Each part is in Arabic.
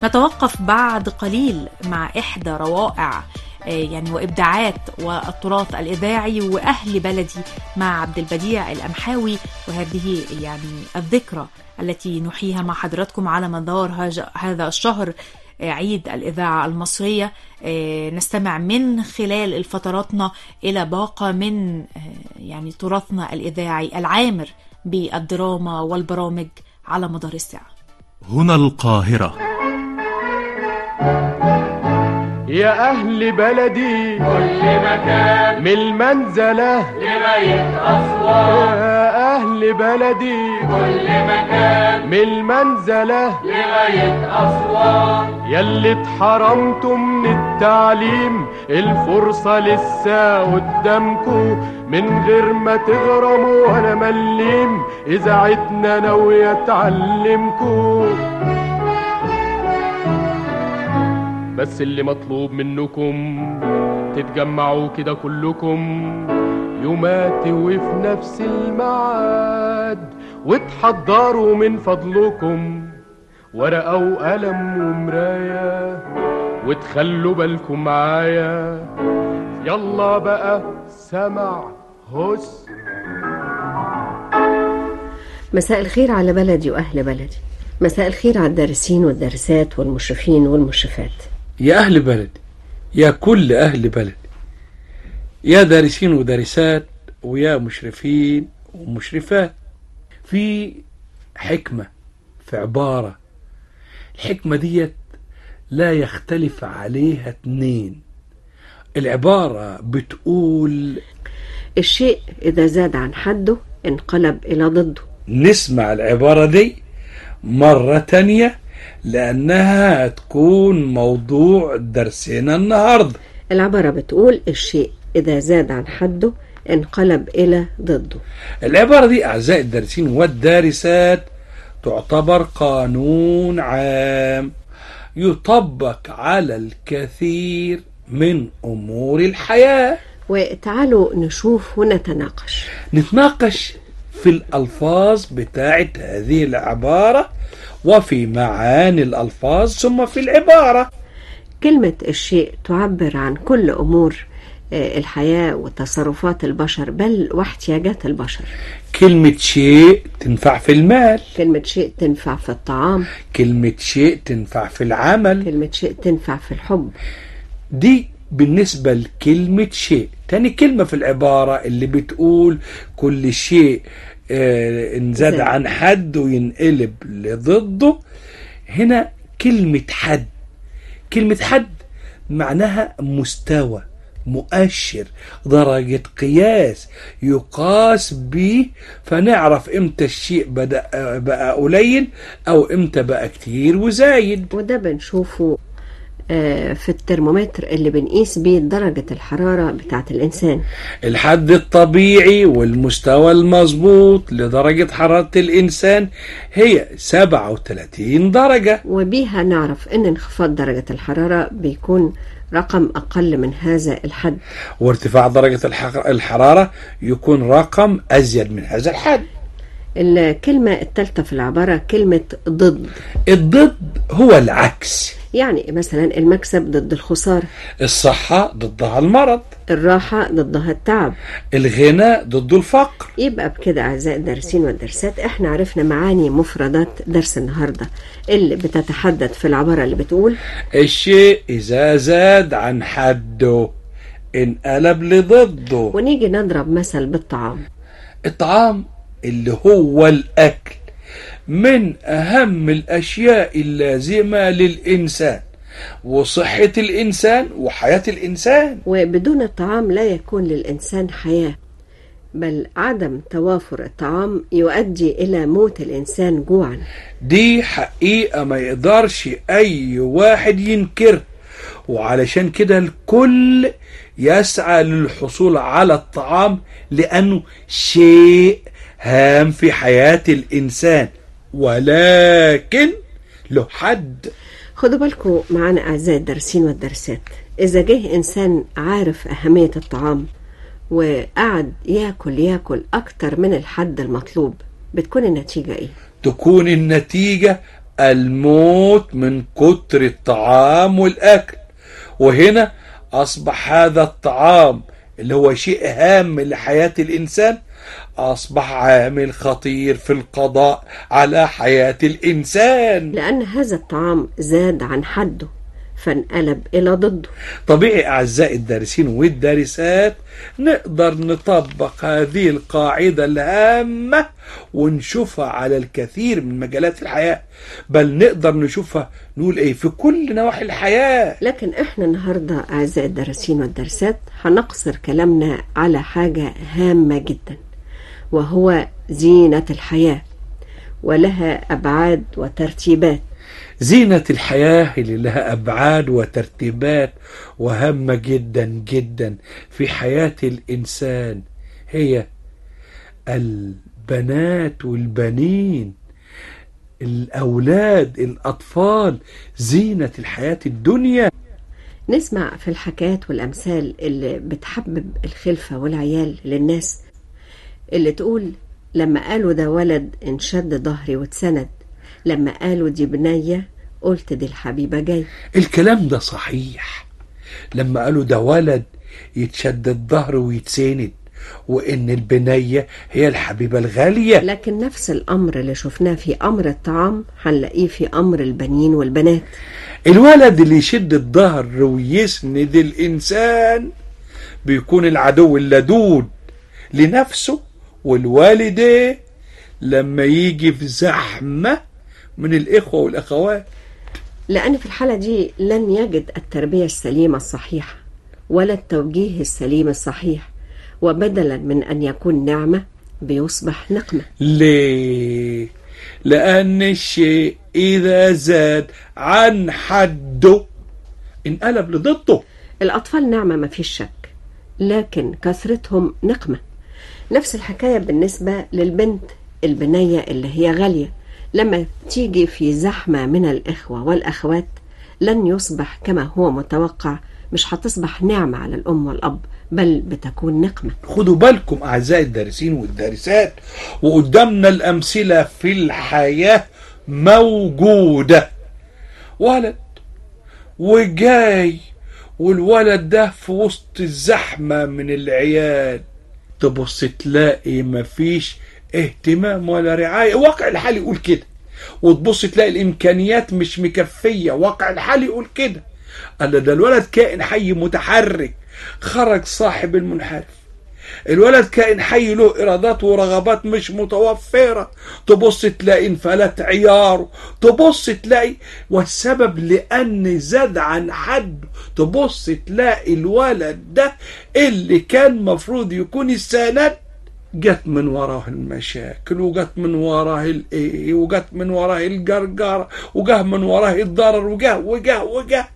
نتوقف بعد قليل مع إحدى روائع وإبداعات والتراث الإذاعي وأهل بلدي مع عبد البديع الأمحاوي، وهذه الذكرى التي نحييها مع حضراتكم على مدار هذا الشهر، عيد الإذاعة المصرية. نستمع من خلال الفتراتنا إلى باقة من تراثنا الإذاعي العامر بالدراما والبرامج على مدار الساعة. هنا القاهرة. يا أهل بلدي كل مكان، من المنزلة لغاية أسوان. يا أهل بلدي كل مكان، من المنزلة لغاية أسوان. ياللي اتحرمتوا من التعليم الفرصة لسه قدامكوا، من غير ما تغرموا ولا مليم إذاعتنا ناوية تعلمكوا. بس اللي مطلوب منكم تتجمعوا كده كلكم يوماتي وفي نفس الميعاد، وتحضروا من فضلكم ورقة وقلم ومراية، وتخلوا بالكم معايا. يلا بقى سمع هس. مساء الخير على بلدي وأهل بلدي، مساء الخير على الدارسين والدارسات والمشرفين والمشرفات. يا أهل بلدي، يا كل أهل بلدي، يا دارسين ودارسات ويا مشرفين ومشرفات. في حكمة في عبارة، الحكمة ديت لا يختلف عليها اتنين. العبارة بتقول الشيء إذا زاد عن حده انقلب إلى ضده. نسمع العبارة دي مرة تانية لأنها تكون موضوع درسنا النهاردة. العبارة بتقول الشيء إذا زاد عن حده انقلب إلى ضده. العبارة دي أعزائي الدارسين والدارسات تعتبر قانون عام يطبق على الكثير من أمور الحياة. وتعالوا نشوف نتناقش في الألفاظ بتاعت هذه العبارة وفي معاني الألفاظ ثم في العبارة. كلمة الشيء تعبر عن كل أمور الحياة وتصرفات البشر بل واحتياجات البشر. كلمة شيء تنفع في المال، كلمة شيء تنفع في الطعام، كلمة شيء تنفع في العمل، كلمة شيء تنفع في الحب. دي بالنسبة لكلمة شيء. تاني كلمة في العبارة اللي بتقول كل شيء إن زاد عن حد وينقلب لضده. هنا كلمة حد. كلمة حد معناها مستوى، مؤشر، درجة قياس يقاس به فنعرف امتى الشيء بقى قليل او امتى بقى كتير وزايد. وده بنشوفه في الترمومتر اللي بنقيس بيه درجة الحرارة بتاعت الإنسان. الحد الطبيعي والمستوى المظبوط لدرجة حرارة الإنسان هي 37 درجة، وبيها نعرف إن انخفاض درجة الحرارة بيكون رقم أقل من هذا الحد، وارتفاع درجة الحرارة يكون رقم أزيد من هذا الحد. الكلمة الثالثة في العبارة كلمة ضد. الضد هو العكس، يعني مثلا المكسب ضد الخسارة، الصحة ضدها المرض، الراحة ضدها التعب، الغنى ضد الفقر. يبقى بكده أعزائي الدارسين والدارسات احنا عرفنا معاني مفردات درس النهاردة اللي بتتحدث في العبارة اللي بتقول الشيء إذا زاد عن حده انقلب لضده. ونيجي نضرب مثل بالطعام. الطعام اللي هو الأكل من أهم الأشياء اللازمة للإنسان وصحة الإنسان وحياة الإنسان، وبدون الطعام لا يكون للإنسان حياة، بل عدم توافر الطعام يؤدي إلى موت الإنسان جوعا. دي حقيقة ما يقدرش أي واحد ينكر، وعلشان كده الكل يسعى للحصول على الطعام لأنه شيء هام في حياة الإنسان، ولكن له حد. خدوا بالكم معنا أعزائي الدارسين والدارسات، إذا جه إنسان عارف أهمية الطعام وقعد ياكل أكتر من الحد المطلوب بتكون النتيجة إيه؟ تكون النتيجة الموت من كتر الطعام والأكل. وهنا أصبح هذا الطعام اللي هو شيء هام لحياة الإنسان أصبح عامل خطير في القضاء على حياة الإنسان، لأن هذا الطعام زاد عن حده فانقلب إلى ضده. طبيعي أعزائي الدارسين والدارسات نقدر نطبق هذه القاعدة الهامة ونشوفها على الكثير من مجالات الحياة، بل نقدر نشوفها نقول إيه في كل نواحي الحياة. لكن إحنا النهاردة أعزائي الدارسين والدارسات هنقصر كلامنا على حاجة هامة جدا، وهو زينة الحياة، ولها أبعاد وترتيبات. زينة الحياة اللي لها أبعاد وترتيبات وهامة جدا جدا في حياة الإنسان هي البنات والبنين، الأولاد، الأطفال، زينة الحياة الدنيا. نسمع في الحكايات والأمثال اللي بتحبب الخلفة والعيال للناس، اللي تقول لما قالوا ده ولد انشد ظهري واتسند، لما قالوا دي بنية قلت دي الحبيبة جاي. الكلام ده صحيح، لما قالوا ده ولد يتشد الظهر ويتسند، وإن البنية هي الحبيبة الغالية. لكن نفس الأمر اللي شفناه في أمر الطعام هنلاقيه في أمر البنين والبنات. الولد اللي يشد الظهر ويسند الإنسان بيكون العدو اللدود لنفسه والوالدة لما يجي في زحمة من الإخوة والأخوات، لأن في الحالة دي لن يجد التربية السليمة الصحيحة ولا التوجيه السليم الصحيح، وبدلا من أن يكون نعمة بيصبح نقمة. ليه؟ لأن الشيء إذا زاد عن حده انقلب لضده. الأطفال نعمة ما فيش شك، لكن كثرتهم نقمة. نفس الحكاية بالنسبة للبنت البنية اللي هي غالية، لما تيجي في زحمة من الإخوة والأخوات لن يصبح كما هو متوقع، مش هتصبح نعمة على الأم والأب، بل بتكون نقمة. خدوا بالكم أعزائي الدارسين والدارسات، وقدامنا الأمثلة في الحياة موجودة. ولد وجاي، والولد ده في وسط الزحمة من العيال، تبص تلاقي مفيش اهتمام ولا رعاية، واقع الحال يقول كده، وتبص تلاقي الإمكانيات مش مكفية، واقع الحال يقول كده. قال ده الولد كائن حي متحرك، خرج صاحب المنحرف. الولد كائن حي له إرادات ورغبات مش متوفرة، تبص تلاقي انفلت عياره، تبص تلاقي، والسبب لأن زاد عن حده. تبص تلاقي الولد ده اللي كان مفروض يكون السند جت من وراه المشاكل، وجت من وراه الايه، وجت من وراه الجرجرة، وجه من وراه الضرر، وجه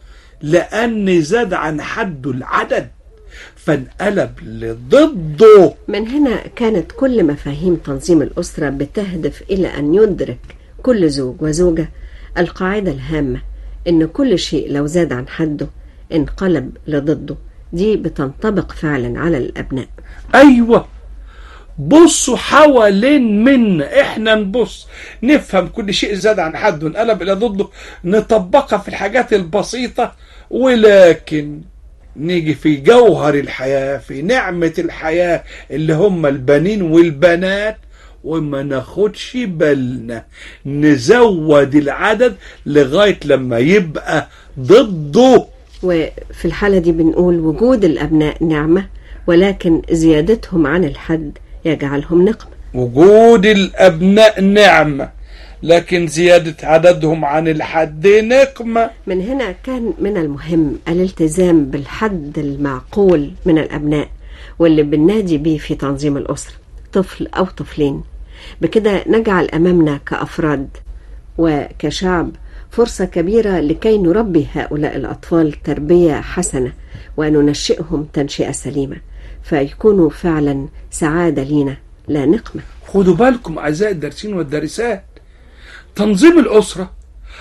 لأن زاد عن حده العدد فانقلب لضده. من هنا كانت كل مفاهيم تنظيم الأسرة بتهدف إلى أن يدرك كل زوج وزوجة القاعدة الهامة إن كل شيء لو زاد عن حده انقلب لضده. دي بتنطبق فعلا على الأبناء. أيوة، بصوا حوالين منا، احنا نبص نفهم كل شيء زاد عن حده انقلب الى ضده، نطبقها في الحاجات البسيطة، ولكن نيجي في جوهر الحياة، في نعمة الحياة اللي هم البنين والبنات، وما ناخدش بالنا، نزود العدد لغاية لما يبقى ضده. وفي الحالة دي بنقول وجود الأبناء نعمة، ولكن زيادتهم عن الحد يجعلهم نقمة. وجود الأبناء نعمة، لكن زيادة عددهم عن الحد نقمة. من هنا كان من المهم الالتزام بالحد المعقول من الأبناء، واللي بننادي بيه في تنظيم الأسرة، طفل أو طفلين. بكده نجعل أمامنا كأفراد وكشعب فرصة كبيرة لكي نربي هؤلاء الأطفال تربية حسنة، وننشئهم تنشئة سليمة، فيكونوا فعلا سعادة لينا لا نقمة. خدوا بالكم أعزائي الدارسين والدارسات، تنظيم الأسرة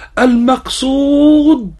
المقصود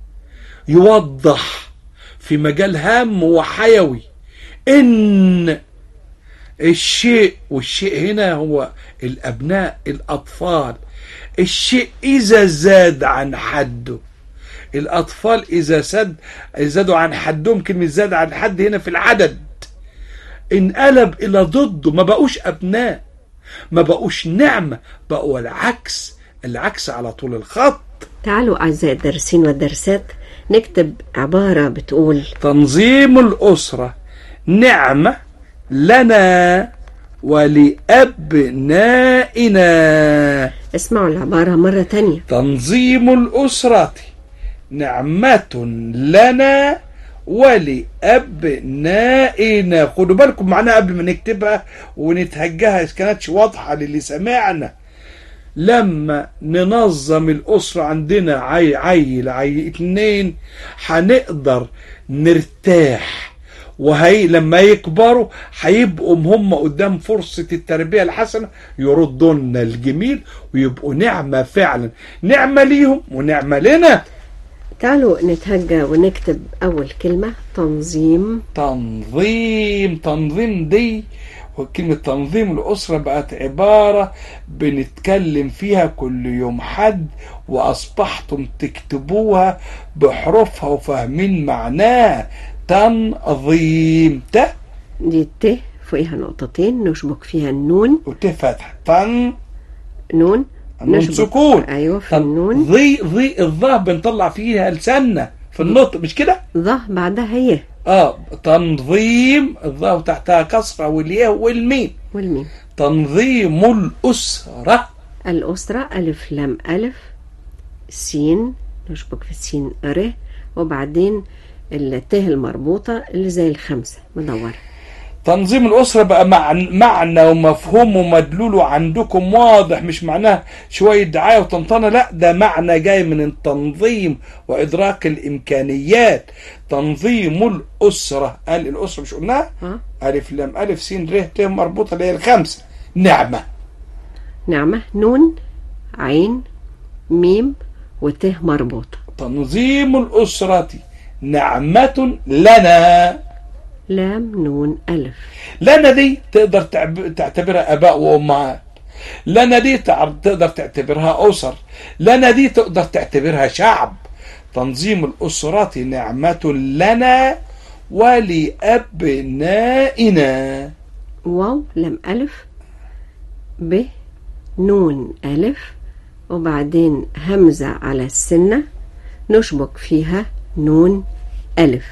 يوضح في مجال هام وحيوي إن الشيء، والشيء هنا هو الأبناء الأطفال الشيء إذا زاد عن حده، الأطفال إذا زادوا عن حدهم، كلمة زاد عن حد هنا في العدد، انقلب إلى ضده، ما بقوش أبناء، ما بقوش نعمة، بقوا العكس على طول الخط. تعالوا أعزائي الدارسين والدارسات نكتب عبارة بتقول: تنظيم الأسرة نعمة لنا ولأبنائنا. اسمعوا العبارة مرة تانية. تنظيم الأسرة نعمة لنا ولأبنائنا. خدوا بالكم معنا قبل ما نكتبها ونتهجها إذا كانتش واضحة للي سمعنا. لما ننظم الأسرة عندنا عيل 2 هنقدر نرتاح، وهي لما يكبروا هيبقوا هم قدام فرصة التربية الحسنة، يردوا لنا الجميل ويبقوا نعمة فعلا، نعمة ليهم ونعمة لنا. تعالوا نتهجى ونكتب أول كلمة: تنظيم. تنظيم دي، وكلمة تنظيم الأسرة بقت عبارة بنتكلم فيها كل يوم حد، وأصبحتم تكتبوها بحروفها وفاهمين معناها. تنظيم، دي ت فوقها نقطتين نشبك فيها النون، وت فتح. نون سكون. أيوة في النون. ضي الظه بنطلع فيها لساننا في النطق، مش كده؟ ظه بعدها هي. تنظيم الظه تحتها كسرة والياء والميم. تنظيم الأسرة ألف لام ألف سين نشبك في السين ر، وبعدين الت المربوطة اللي زي الخمسة مدورة. تنظيم الأسرة بقى معنى ومفهوم ومدلول عندكم واضح، مش معناه شوية دعاية وطنطنة، لا، ده معنى جاي من التنظيم وإدراك الإمكانيات. تنظيم الأسرة، قال الأسرة مش قلناها؟ ألف لام ألف سين ر ت مربوطة اللي هي الخمسة. نعمة نون عين ميم وت مربوطة. تنظيم الأسرة نعمة لنا. لام نون ألف. لنا دي تقدر تعتبرها آباء وأمهات، لنا دي تقدر تعتبرها أسر، لنا دي تقدر تعتبرها شعب. تنظيم الأسرة نعمة لنا ولأبنائنا. واو لام ألف ب نون ألف، وبعدين همزة على السنة نشبك فيها نون ألف.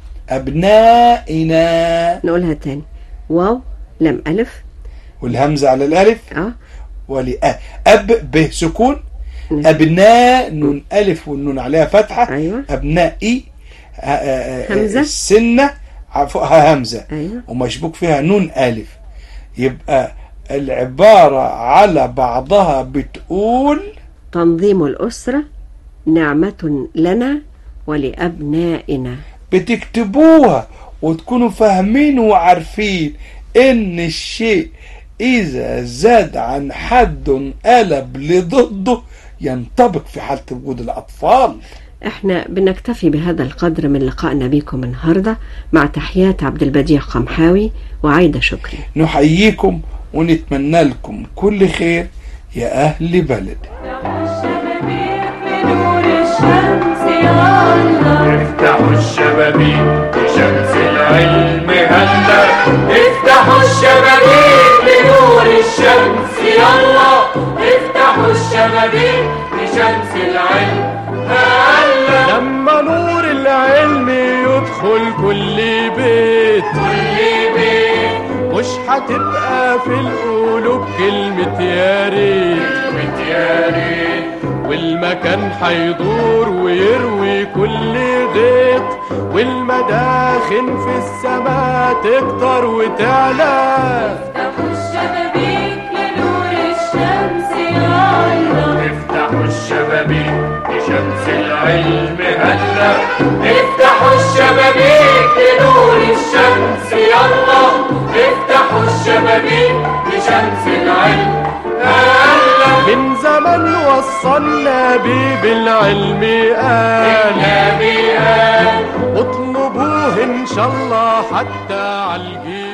أبنائنا. نقولها تاني: واو لام ألف والهمزة على الألف أب ب سكون. أبناء نون ألف والنون عليها فتحة. أيوة. أبنائي همزة السنة فوقها همزة. أيوة. ومشبوك فيها نون ألف. يبقى العبارة على بعضها بتقول: تنظيم الأسرة نعمة لنا ولأبنائنا. بتكتبوها وتكونوا فاهمين وعارفين ان الشيء اذا زاد عن حد قلب لضده ينطبق في حالة وجود الأطفال. احنا بنكتفي بهذا القدر من لقائنا بكم النهاردة، مع تحيات عبد البديع قمحاوي وعايدة شكري. نحييكم ونتمنى لكم كل خير يا أهل بلد. افتحوا الشبابيك لشمس العلم هلا، افتحوا الشبابيك لنور الشمس يلا، افتحوا الشبابيك لشمس العلم هلا. لما نور العلم يدخل كل بيت مش هتبقى في القلوب كلمة يا ريت، والمكان هيدور ويروي كل غيط، والمداخن في السماء تكتر وتعلى. افتحوا الشبابيك لنور الشمس يلا، افتحوا الشبابيك لشمس العلم هلا، افتحوا الشبابيك لنور الشمس يلا، افتحوا الشبابيك لشمس العلم هلا. من زمن وصلنا بيه بالعلم قال اطلبوه ان شاء الله حتى عالجيل.